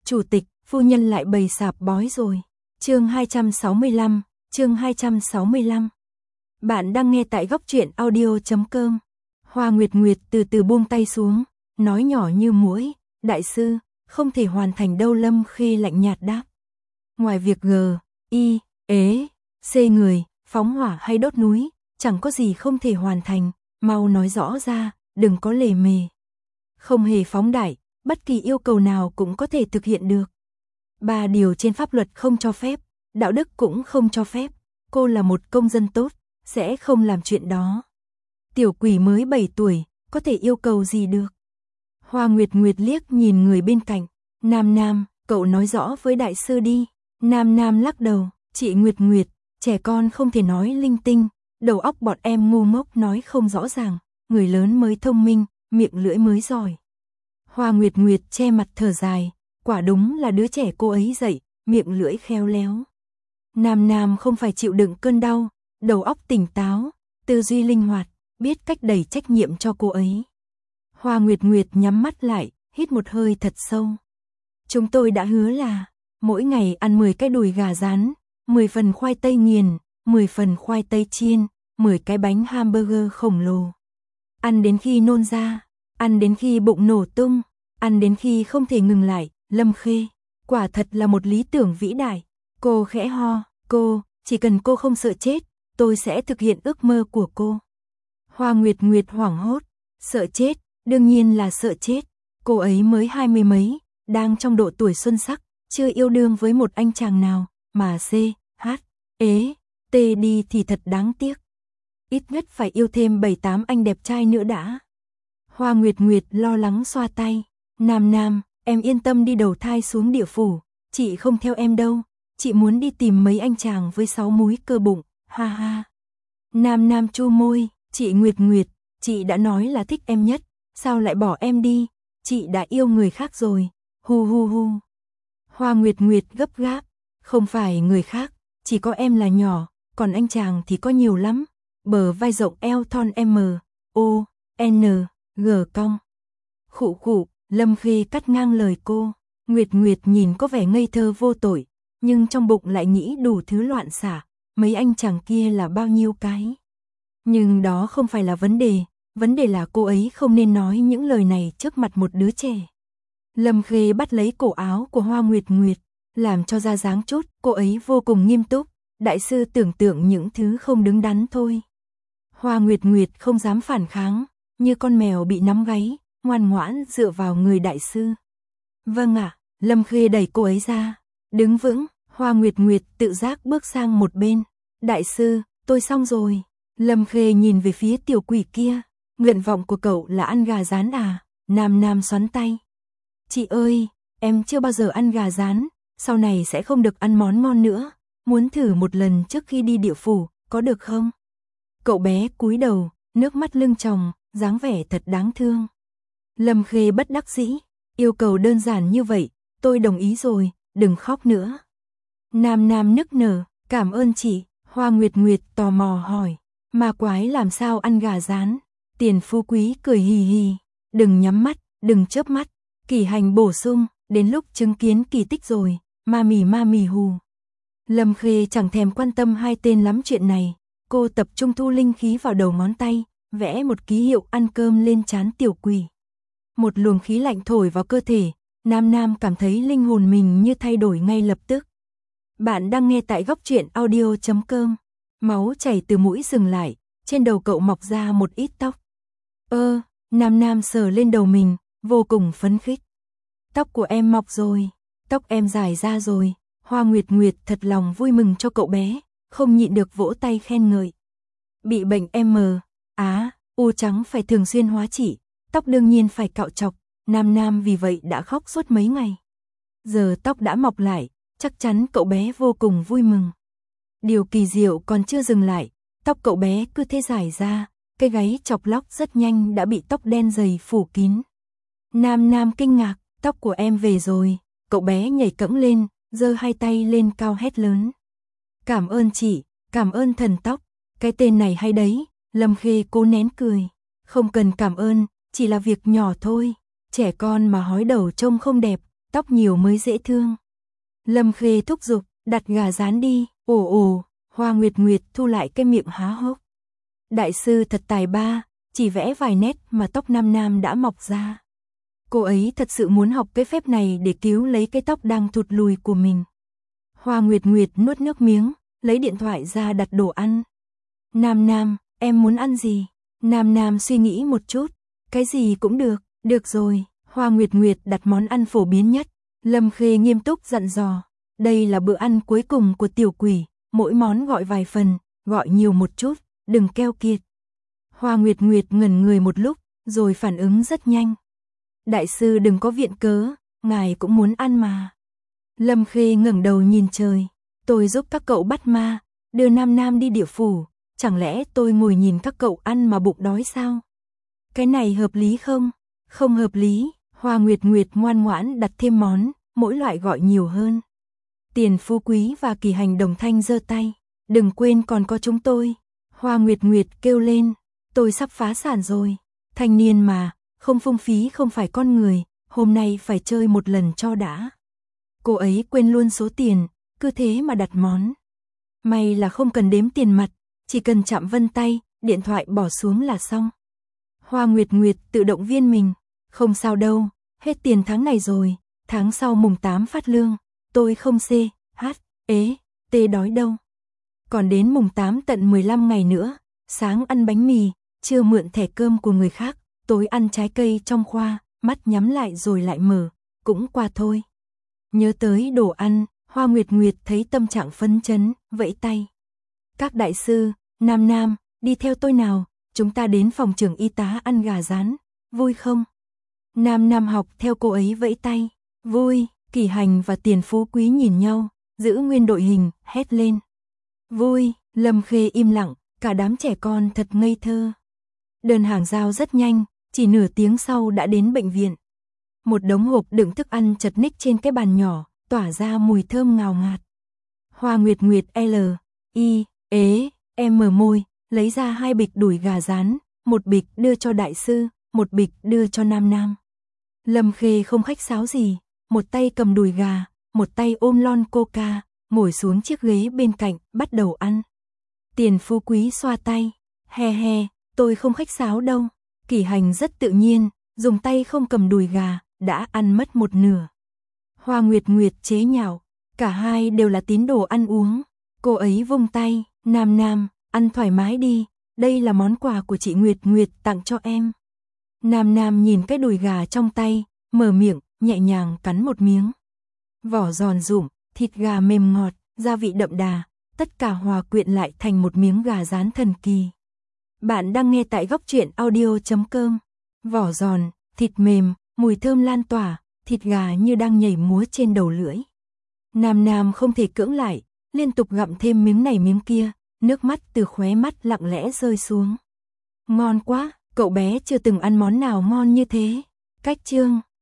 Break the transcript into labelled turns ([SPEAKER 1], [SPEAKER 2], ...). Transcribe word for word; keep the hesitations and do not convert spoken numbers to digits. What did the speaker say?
[SPEAKER 1] Chủ tịch, phu nhân lại bày sạp bói rồi. Chương hai trăm sáu mươi lăm, chương hai trăm sáu mươi lăm. Bạn đang nghe tại góc truyện audio chấm com. Hoa Nguyệt Nguyệt từ từ buông tay xuống, nói nhỏ như muỗi, đại sư, không thể hoàn thành đâu. Lâm Khê lạnh nhạt đáp. Ngoài việc G, I, ế, C người, phóng hỏa hay đốt núi, chẳng có gì không thể hoàn thành, mau nói rõ ra, đừng có lề mề. Không hề phóng đại, bất kỳ yêu cầu nào cũng có thể thực hiện được. Ba điều trên pháp luật không cho phép, đạo đức cũng không cho phép, cô là một công dân tốt, sẽ không làm chuyện đó. Tiểu quỷ mới bảy tuổi, có thể yêu cầu gì được. Hoa Nguyệt Nguyệt liếc nhìn người bên cạnh, Nam Nam, cậu nói rõ với đại sư đi. Nam Nam lắc đầu, chị Nguyệt Nguyệt, trẻ con không thể nói linh tinh, đầu óc bọn em ngu ngốc nói không rõ ràng, người lớn mới thông minh, miệng lưỡi mới giỏi. Hoa Nguyệt Nguyệt che mặt thở dài, quả đúng là đứa trẻ cô ấy dạy, miệng lưỡi khéo léo. Nam Nam không phải chịu đựng cơn đau, đầu óc tỉnh táo, tư duy linh hoạt, biết cách đẩy trách nhiệm cho cô ấy. Hoa Nguyệt Nguyệt nhắm mắt lại, hít một hơi thật sâu. Chúng tôi đã hứa là mỗi ngày ăn mười cái đùi gà rán, mười phần khoai tây nghiền, mười phần khoai tây chiên, mười cái bánh hamburger khổng lồ. Ăn đến khi nôn ra, ăn đến khi bụng nổ tung, ăn đến khi không thể ngừng lại. Lâm Khê, quả thật là một lý tưởng vĩ đại. Cô khẽ ho, cô, chỉ cần cô không sợ chết, tôi sẽ thực hiện ước mơ của cô. Hoa Nguyệt Nguyệt hoảng hốt, sợ chết, đương nhiên là sợ chết. Cô ấy mới hai mươi mấy, đang trong độ tuổi xuân sắc, chưa yêu đương với một anh chàng nào, mà C, H, ế, T đi thì thật đáng tiếc. Ít nhất phải yêu thêm bảy tám anh đẹp trai nữa đã. Hoa Nguyệt Nguyệt lo lắng xoa tay, Nam Nam, em yên tâm đi đầu thai xuống địa phủ, chị không theo em đâu, chị muốn đi tìm mấy anh chàng với sáu múi cơ bụng, ha ha. Nam Nam chu môi, chị Nguyệt Nguyệt, chị đã nói là thích em nhất, sao lại bỏ em đi, chị đã yêu người khác rồi, hu hu hu. Hoa Nguyệt Nguyệt gấp gáp, không phải người khác, chỉ có em là nhỏ, còn anh chàng thì có nhiều lắm, bờ vai rộng eo thon M, O, N, G cong. Khụ khụ, Lâm Khê cắt ngang lời cô. Nguyệt Nguyệt nhìn có vẻ ngây thơ vô tội, nhưng trong bụng lại nghĩ đủ thứ loạn xạ, mấy anh chàng kia là bao nhiêu cái. Nhưng đó không phải là vấn đề, vấn đề là cô ấy không nên nói những lời này trước mặt một đứa trẻ. Lâm Khê bắt lấy cổ áo của Hoa Nguyệt Nguyệt, làm cho ra dáng chút, cô ấy vô cùng nghiêm túc, đại sư tưởng tượng những thứ không đứng đắn thôi. Hoa Nguyệt Nguyệt không dám phản kháng, như con mèo bị nắm gáy, ngoan ngoãn dựa vào người đại sư. Vâng ạ, Lâm Khê đẩy cô ấy ra, đứng vững. Hoa Nguyệt Nguyệt tự giác bước sang một bên. Đại sư, tôi xong rồi. Lâm Khê nhìn về phía tiểu quỷ kia, nguyện vọng của cậu là ăn gà rán à? Nam Nam xoắn tay. Chị ơi, em chưa bao giờ ăn gà rán, sau này sẽ không được ăn món ngon nữa, muốn thử một lần trước khi đi địa phủ, có được không? Cậu bé cúi đầu, nước mắt lưng tròng, dáng vẻ thật đáng thương. Lâm Khê bất đắc dĩ, yêu cầu đơn giản như vậy, tôi đồng ý rồi, đừng khóc nữa. Nam Nam nức nở, cảm ơn chị. Hoa Nguyệt Nguyệt tò mò hỏi, ma quái làm sao ăn gà rán? Tiền Phú Quý cười hì hì, đừng nhắm mắt, đừng chớp mắt. Kỳ Hành bổ sung, đến lúc chứng kiến kỳ tích rồi, ma mì ma mì hù. Lâm Khê chẳng thèm quan tâm hai tên lắm chuyện này, cô tập trung thu linh khí vào đầu ngón tay, vẽ một ký hiệu ăn cơm lên trán tiểu quỷ. Một luồng khí lạnh thổi vào cơ thể, Nam Nam cảm thấy linh hồn mình như thay đổi ngay lập tức. Bạn đang nghe tại góc truyện audio chấm com. Máu chảy từ mũi dừng lại, trên đầu cậu mọc ra một ít tóc. Ơ, Nam Nam sờ lên đầu mình, vô cùng phấn khích. Tóc của em mọc rồi, tóc em dài ra rồi. Hoa Nguyệt Nguyệt thật lòng vui mừng cho cậu bé, không nhịn được vỗ tay khen ngợi. Bị bệnh M, Á, U trắng phải thường xuyên hóa trị, tóc đương nhiên phải cạo chọc, Nam Nam vì vậy đã khóc suốt mấy ngày. Giờ tóc đã mọc lại, chắc chắn cậu bé vô cùng vui mừng. Điều kỳ diệu còn chưa dừng lại, tóc cậu bé cứ thế dài ra, cái gáy chọc lóc rất nhanh đã bị tóc đen dày phủ kín. Nam Nam kinh ngạc, tóc của em về rồi, cậu bé nhảy cẫng lên, giơ hai tay lên cao hét lớn. Cảm ơn chị, cảm ơn thần tóc, cái tên này hay đấy. Lâm Khê cố nén cười, không cần cảm ơn, chỉ là việc nhỏ thôi, trẻ con mà hói đầu trông không đẹp, tóc nhiều mới dễ thương. Lâm Khê thúc giục, đặt gà rán đi, ồ ồ, Hoa Nguyệt Nguyệt thu lại cái miệng há hốc. Đại sư thật tài ba, chỉ vẽ vài nét mà tóc Nam Nam đã mọc ra. Cô ấy thật sự muốn học cái phép này để cứu lấy cái tóc đang thụt lùi của mình. Hoa Nguyệt Nguyệt nuốt nước miếng, lấy điện thoại ra đặt đồ ăn. Nam Nam, em muốn ăn gì? Nam Nam suy nghĩ một chút, cái gì cũng được, được rồi. Hoa Nguyệt Nguyệt đặt món ăn phổ biến nhất. Lâm Khê nghiêm túc dặn dò, đây là bữa ăn cuối cùng của tiểu quỷ, mỗi món gọi vài phần, gọi nhiều một chút, đừng keo kiệt. Hoa Nguyệt Nguyệt ngẩn người một lúc, rồi phản ứng rất nhanh. Đại sư đừng có viện cớ, ngài cũng muốn ăn mà. Lâm Khê ngẩng đầu nhìn trời, tôi giúp các cậu bắt ma, đưa Nam Nam đi địa phủ, chẳng lẽ tôi ngồi nhìn các cậu ăn mà bụng đói sao? Cái này hợp lý không? Không hợp lý. Hoa Nguyệt Nguyệt ngoan ngoãn đặt thêm món, mỗi loại gọi nhiều hơn. Tiền Phú Quý và Kỳ Hành đồng thanh giơ tay, đừng quên còn có chúng tôi. Hoa Nguyệt Nguyệt kêu lên, tôi sắp phá sản rồi, thanh niên mà, không phung phí không phải con người, hôm nay phải chơi một lần cho đã. Cô ấy quên luôn số tiền, cứ thế mà đặt món. May là không cần đếm tiền mặt, chỉ cần chạm vân tay, điện thoại bỏ xuống là xong. Hoa Nguyệt Nguyệt tự động viên mình, không sao đâu, hết tiền tháng này rồi, tháng sau mùng tám phát lương, tôi không c, h, ế, t đói đâu. Còn đến mùng tám tận mười lăm ngày nữa, sáng ăn bánh mì, trưa mượn thẻ cơm của người khác, tối ăn trái cây trong khoa, mắt nhắm lại rồi lại mở, cũng qua thôi. Nhớ tới đồ ăn, Hoa Nguyệt Nguyệt thấy tâm trạng phấn chấn, vẫy tay. Các đại sư, Nam Nam, đi theo tôi nào, chúng ta đến phòng trưởng y tá ăn gà rán, vui không? Nam Nam học theo cô ấy vẫy tay, vui. Kỳ Hành và Tiền Phú Quý nhìn nhau, giữ nguyên đội hình, hét lên. Vui. Lâm Khê im lặng, cả đám trẻ con thật ngây thơ. Đơn hàng giao rất nhanh, chỉ nửa tiếng sau đã đến bệnh viện. Một đống hộp đựng thức ăn chật ních trên cái bàn nhỏ, tỏa ra mùi thơm ngào ngạt. Hoa Nguyệt Nguyệt L, I, ế, em mở môi, lấy ra hai bịch đùi gà rán, một bịch đưa cho đại sư, một bịch đưa cho Nam Nam. Lâm Khê không khách sáo gì, một tay cầm đùi gà, một tay ôm lon coca, ngồi xuống chiếc ghế bên cạnh, bắt đầu ăn. Tiền Phú Quý xoa tay, he he, tôi không khách sáo đâu. Kỳ Hành rất tự nhiên, dùng tay không cầm đùi gà, đã ăn mất một nửa. Hoa Nguyệt Nguyệt chế nhạo, cả hai đều là tín đồ ăn uống. Cô ấy vung tay, Nam Nam, ăn thoải mái đi, đây là món quà của chị Nguyệt Nguyệt tặng cho em. Nam Nam nhìn cái đùi gà trong tay, mở miệng, nhẹ nhàng cắn một miếng. Vỏ giòn rụm, thịt gà mềm ngọt, gia vị đậm đà, tất cả hòa quyện lại thành một miếng gà rán thần kỳ. Bạn đang nghe tại góc truyện audio chấm com. Vỏ giòn, thịt mềm, mùi thơm lan tỏa, thịt gà như đang nhảy múa trên đầu lưỡi. Nam Nam không thể cưỡng lại, liên tục gặm thêm miếng này miếng kia, nước mắt từ khóe mắt lặng lẽ rơi xuống. Ngon quá, cậu bé chưa từng ăn món nào ngon như thế. Cách chương